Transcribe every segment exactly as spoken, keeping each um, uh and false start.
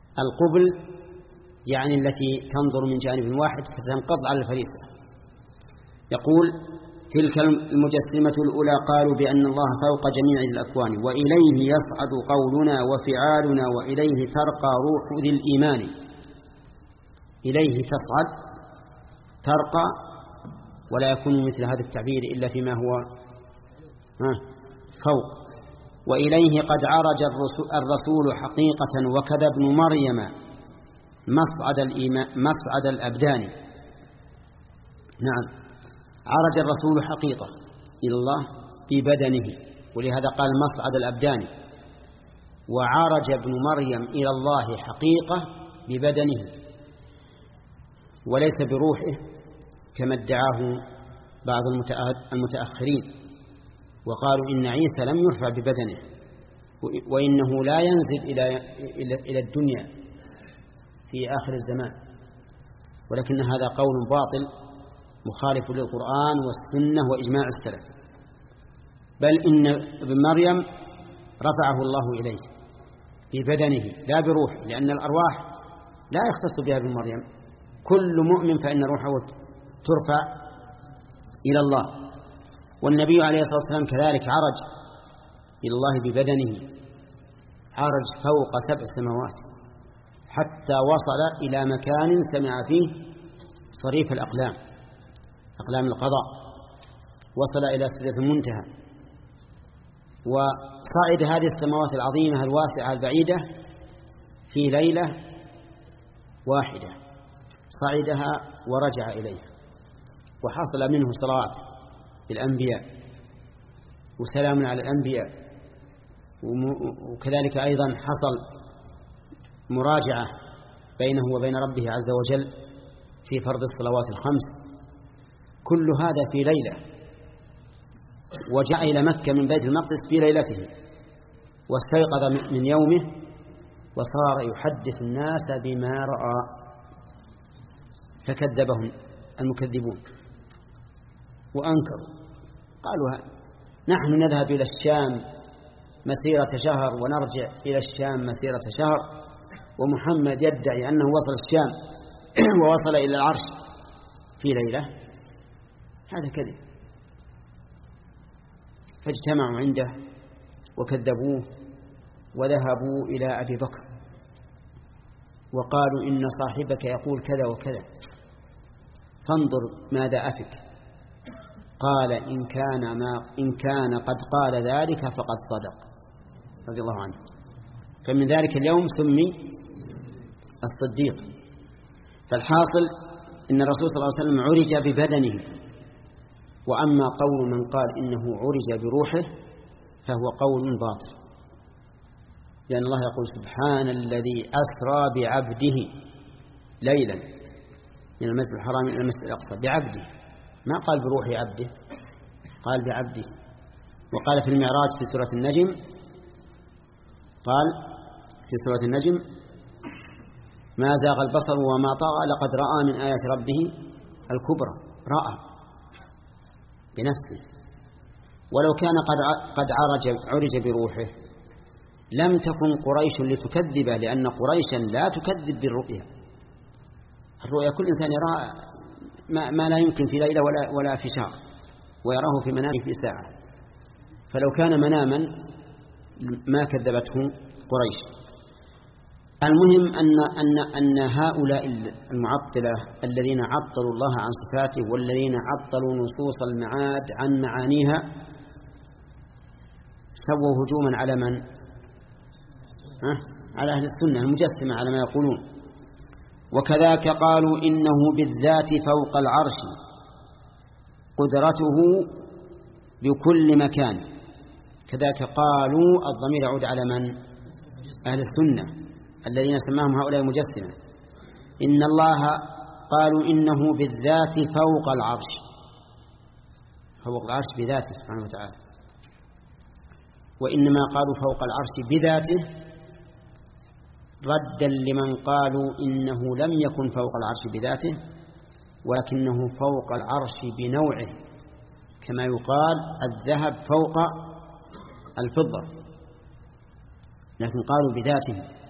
القبل يعني التي تنظر من جانب واحد فتنقض على الفريسة. يقول: تلك المجسمة الأولى قالوا بأن الله فوق جميع الأكوان، وإليه يصعد قولنا وفعالنا، وإليه ترقى روح ذي الإيمان. إليه تصعد، ترقى، ولا يكون مثل هذا التعبير إلا فيما هو فوق. وإليه قد عرج الرسول حقيقة وكذا ابن مريم مصعد الإيمان مصعد الأبدان. نعم، عرج الرسول حقيقة إلى الله ببدنه، ولهذا قال مصعد الأبدان. وعرج ابن مريم إلى الله حقيقة ببدنه وليس بروحه كما ادعاه بعض المتأخرين، وقالوا إن عيسى لم يرفع ببدنه، وإنه لا ينزل إلى الدنيا في آخر الزمان. ولكن هذا قول باطل مخالف للقرآن والسنة وإجماع السلف، بل إن ابن مريم رفعه الله إليه ببدنه لا بروح، لأن الأرواح لا يختص بها ابن مريم، كل مؤمن فإن روحه ترفع إلى الله. والنبي عليه الصلاة والسلام كذلك عرج إلى الله ببدنه، عرج فوق سبع سماوات حتى وصل إلى مكان سمع فيه صريف الأقلام، أقلام القضاء، وصل إلى سدرة المنتهى، وصعد هذه السماوات العظيمة الواسعة البعيدة في ليلة واحدة، صعدها ورجع إليها، وحصل منه صلاة بالأنبياء وسلام على الأنبياء، وكذلك أيضا حصل مراجعة بينه وبين ربه عز وجل في فرض الصلوات الخمس، كل هذا في ليلة. وجاء إلى مكة من بيت المقدس في ليلته، واستيقظ من يومه وصار يحدث الناس بما رأى، فكذبهم المكذبون وأنكروا، قالوا نحن نذهب إلى الشام مسيرة شهر ونرجع إلى الشام مسيرة شهر، ومحمد يدعي أنه وصل الشام ووصل إلى العرش في ليلة. هذا كذب. فاجتمعوا عنده وكذبوه وذهبوا إلى أبي بكر وقالوا إن صاحبك يقول كذا وكذا، فانظر ماذا أفك. قال إن كان, ما إن كان قد قال ذلك فقد صدق، رضي الله عنه. فمن ذلك اليوم سمي الصديق. فالحاصل إن الرسول صلى الله عليه وسلم عرج ببدنه. وأما قول من قال إنه عرج بروحه فهو قول باطل، لأن الله يقول سبحان الذي أسرى بعبده ليلا من المسجد الحرام إلى المسجد الأقصى بعبده، ما قال بروح عبده، قال بعبده. وقال في المعراج في سورة النجم، قال في سورة النجم ما زاغ البصر وما طغى لقد رأى من آيات ربه الكبرى، رأى بنفسه. ولو كان قد قد عرج عرج بروحه لم تكن قريش لتكذبه، لأن قريشا لا تكذب بالرؤيا. الرؤيا كل إنسان يرى ما, ما لا يمكن في ليلة ولا, ولا في شهر، ويراه في منامه في ساعة. فلو كان مناما ما كذبته قريش. المهم أن, أن, أن هؤلاء المعطلة الذين عطلوا الله عن صفاته والذين عطلوا نصوص المعاد عن معانيها سووا هجوما على من؟ ها؟ على أهل السنة المجسمة على ما يقولون. وكذاك قالوا إنه بالذات فوق العرش قدرته بكل مكان. كذاك قالوا الضمير يعود على من؟ أهل السنة الذين سماهم هؤلاء المجسمة. إن الله قالوا إنه بالذات فوق العرش، فوق العرش بذاته سبحانه وتعالى. وإنما قالوا فوق العرش بذاته ردا لمن قالوا إنه لم يكن فوق العرش بذاته ولكنه فوق العرش بنوعه، كما يقال الذهب فوق الفضة، لكن قالوا بذاته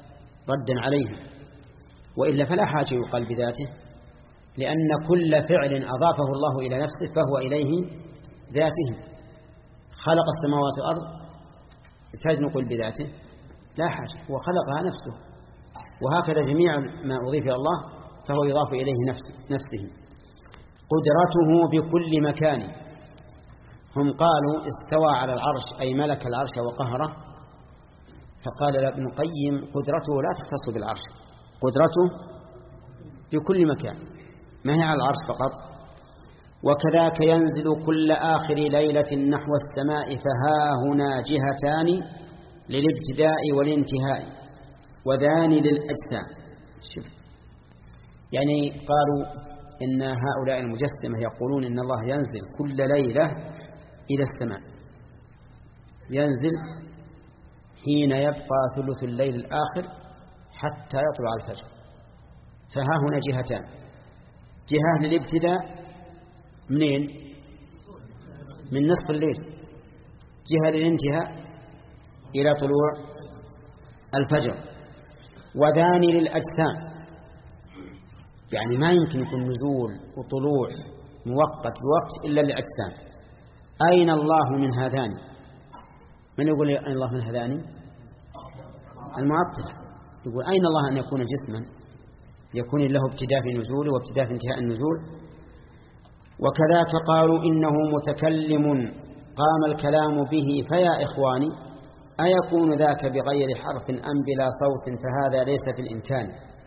ردا عليهم، وإلا فلا حاجة يقال بذاته، لأن كل فعل أضافه الله إلى نفسه فهو إليه ذاته. خلق السماوات والأرض يحتاج نقول بذاته؟ لا حاجة، هو خلقها نفسه. وهكذا جميع ما أضيف إلى الله فهو يضاف إليه نفسه, نفسه. قدرته بكل مكان. هم قالوا استوى على العرش أي ملك العرش وقهره، فقال ابن القيم قدرته لا تختص بالعرش، قدرته بكل مكان، ما هي على العرش فقط. وكذاك ينزل كل آخر ليلة نحو السماء، فها هنا جهتان للابتداء والانتهاء وذان للأجسام. شوف، يعني قالوا إن هؤلاء المجسمة يقولون إن الله ينزل كل ليلة إلى السماء، ينزل حين يبقى ثلث الليل الآخر حتى يطلع الفجر. فها هنا جهتان، جهة للابتداء منين؟ من نصف الليل، جهة للانتهاء إلى طلوع الفجر، وذان للأجسام، يعني ما يمكن يكون نزول وطلوع موقت بوقت إلا للأجسام. أين الله من هذان؟ من يقول أين الله من هذان؟ المعطل يقول أين الله أن يكون جسما يكون له ابتداء في نزوله وابتداء في انتهاء النزول. وكذاك قالوا إنه متكلم قام الكلام به، فيا إخواني أيكون ذاك بغير حرف أم بلا صوت؟ فهذا ليس في الإمكان.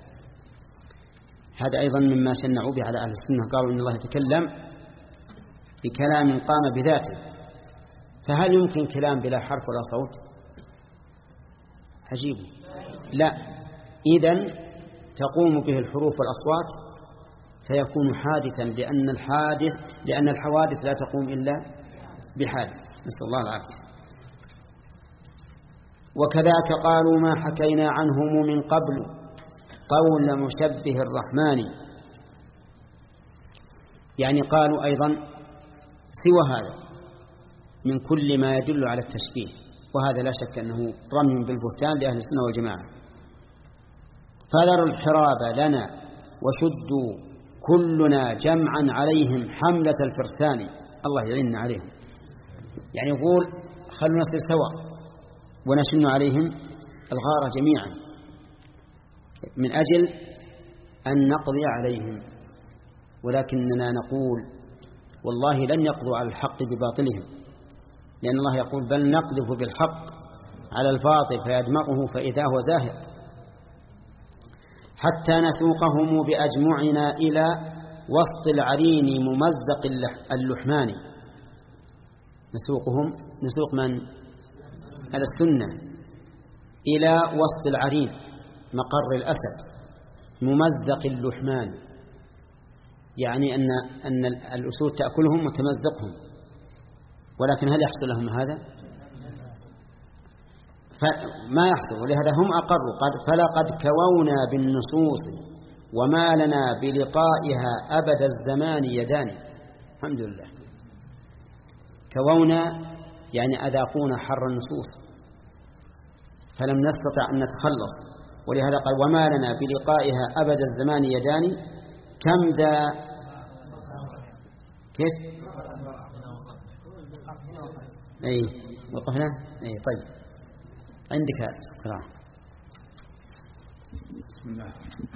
هذا أيضا مما شنعوا به على أهل السنة، قالوا إن الله يتكلم بكلام قام بذاته، فهل يمكن كلام بلا حرف ولا صوت؟ عجيب. لا، إذن تقوم به الحروف والأصوات فيكون حادثا، لأن الحادث لأن الحوادث لا تقوم إلا بحادث، نسأل الله العافية. وكذاك قالوا ما حكينا عنهم من قبل قول مشبه الرحمن، يعني قالوا أيضا سوى هذا من كل ما يدل على التشبيه، وهذا لا شك أنه رمي بالبهتان لأهل السنة والجماعة. فذروا الحراب لنا وشدوا كلنا جمعا عليهم حملة الفرسان. الله يعيننا عليهم، يعني يقول خلونا نصير سوا ونشن عليهم الغارة جميعا من أجل أن نقضي عليهم. ولكننا نقول والله لن يقضوا على الحق بباطلهم، لأن الله يقول بل نقذف بالحق على الباطل فيدمغه فإذا هو زاهق، حتى نسوقهم بأجمعنا إلى وسط العرين ممزق اللحمان. نسوقهم نسوق من؟ على السنة إلى وسط العرين مقر الأسد ممزق اللحمان، يعني أن أن الأسود تأكلهم وتمزقهم، ولكن هل يحصل لهم هذا؟ فما يحصل. ولهذا هم أقروا قد فلقد كوونا بالنصوص وما لنا بلقائها أبد الزمان يدان. الحمد لله. كوونا يعني أذاقونا حر النصوص فلم نستطع أن نتخلص، ولهذا قال وما لنا بلقائها أبد الزمان يدان. كم ذا كيف أي وقفنا أي طيب عندك قراءة. بسم الله.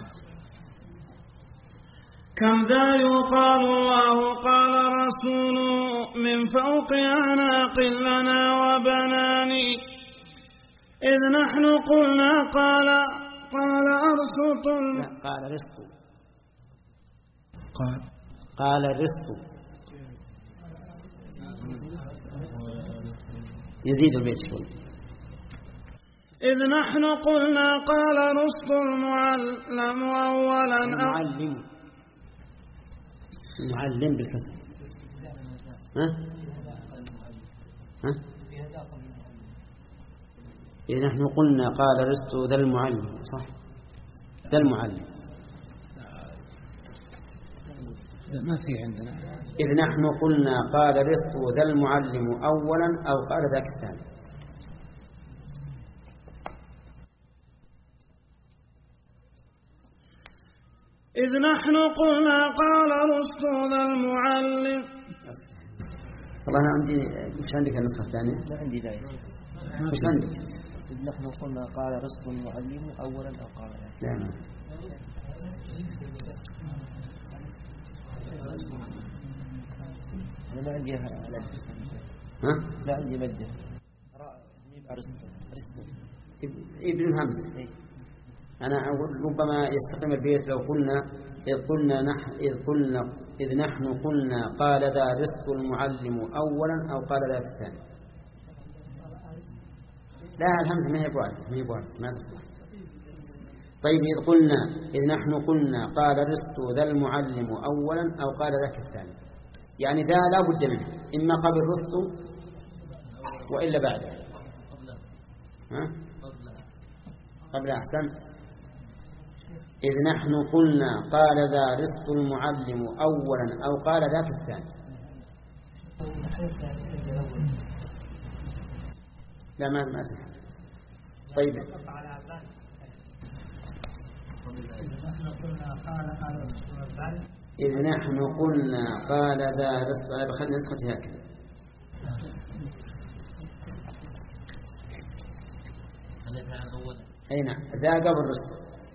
كم ذا يقال الله قال رسوله من فوق أعناق لنا وبناني، إذ نحن قلنا قال قال أرسط قال رزق قال قال الرزق يزيد البيت شوي. إذ نحن قلنا قال رزق المعلم أولا المعلم المعلم بالكسر. ها ها إذ نحن قلنا قال رزق ذا المعلم، صح ذا المعلم. ما في عندنا. إذ نحن قلنا قال رزق ذا المعلم أولا أو قال ذاك الثاني. إذ نحن قلنا قال رسل ذا المعلم. والله أنا عندي، مش عندك النسخة الثانية؟ لا عندي ذلك. مش عندك؟ إذ نحن قلنا قال رسل المعلم أولا أو قال لا. لا أنا ما عندي ها؟ لا عندي مجد. ابن همزة. أنا أقول ربما يستقيم البيت لو قلنا إذ قلنا نحن إذ قلنا إذ نحن قلنا قال ذا رزق المعلم أولا أو قال ذا في الثاني. لا الهمزة ما هي بوارد ما هي بوارد ما تصلح. طيب إذ قلنا إذ نحن قلنا قال رزق ذا المعلم أولا أو قال ذا في الثاني، يعني ذا لا بد منه، إما قبل رزق وإلا بعده. ها؟ قبل أحسن. إذ نحن قلنا قال ذا رزق المعلم أولا أو قال ذا في الثاني. لا ما ما أسمع. طيب إذ نحن قلنا قال ذا رزق، أنا بخلي نسختي هكذا. أي نعم ذا قبل رزق.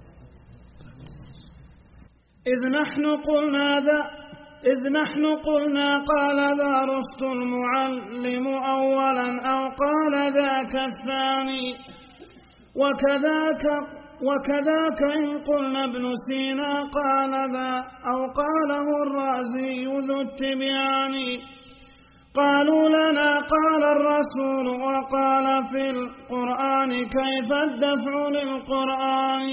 إذ نحن قلنا ذا إذ نحن قلنا قال ذا رزق المعلم أولا أو قال ذاك الثاني. وكذاك وكذاك إن قلنا ابن سينا قال ذا أو قاله الرازي ذو التبيان. قالوا لنا قال الرسول وقال في القرآن كيف الدفع للقرآن.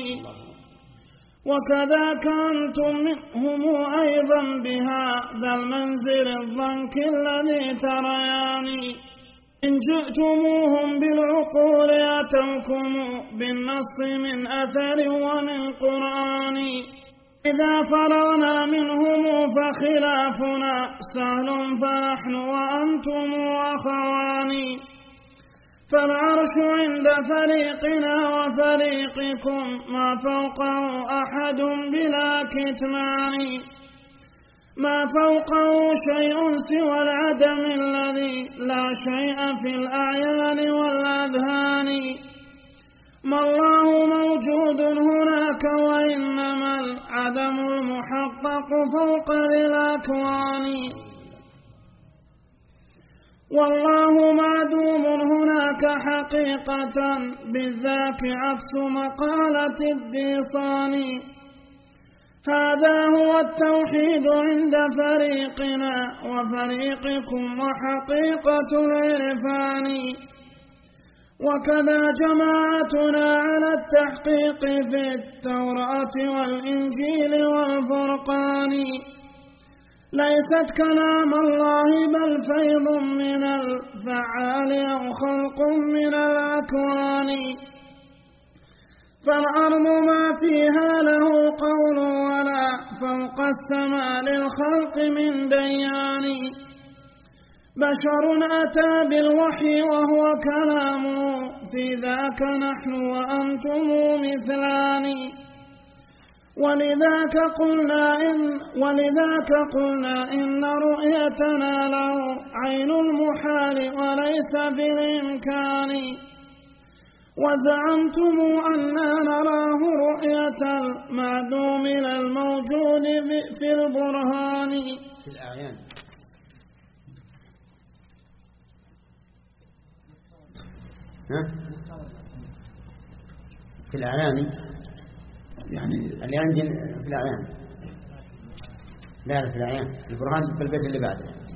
وكذاك أنتم منهم أيضا بهذا المنزل الضنك الذي تريان. إن جئتموهم بالعقول أتوكم بالنص من أثر ومن قرآن. إذا فرغنا منهم فخلافنا سهل فنحن وأنتم أخوان. فالعرش عند فريقنا وفريقكم ما فوقه أحد بلا كتمان. ما فوقه شيء سوى العدم الذي لا شيء في الأعيان والأذهان. ما الله موجود هناك وإنما العدم المحقق فوق ذي الأكوان. والله معدوم هناك حقيقة بالذاك عكس مقالة الديصان. هذا هو التوحيد عند فريقنا وفريقكم وحقيقة العرفان. وكذا جماعتنا على التحقيق في التوراة والإنجيل والفرقان. ليست كلام الله بل فيض من الفعال أو خلق من الأكوان. فالأرض ما فيها له قول ولا فوق السماء للخلق من ديان. بشر أتى بالوحي وهو كلامه في ذاك نحن وأنتم مثلان. ولذاك قلنا إن ولذاك قلنا إن رؤيتنا له عين المحال وليس بالإمكان. وزعمتم أننا نراه رؤية المعدوم الموجود في البرهان. في الأعيان. ها؟ في الأعيان يعني اللي عندي في الأعيان. لا لا في الأعيان البرهان في البيت اللي بعده.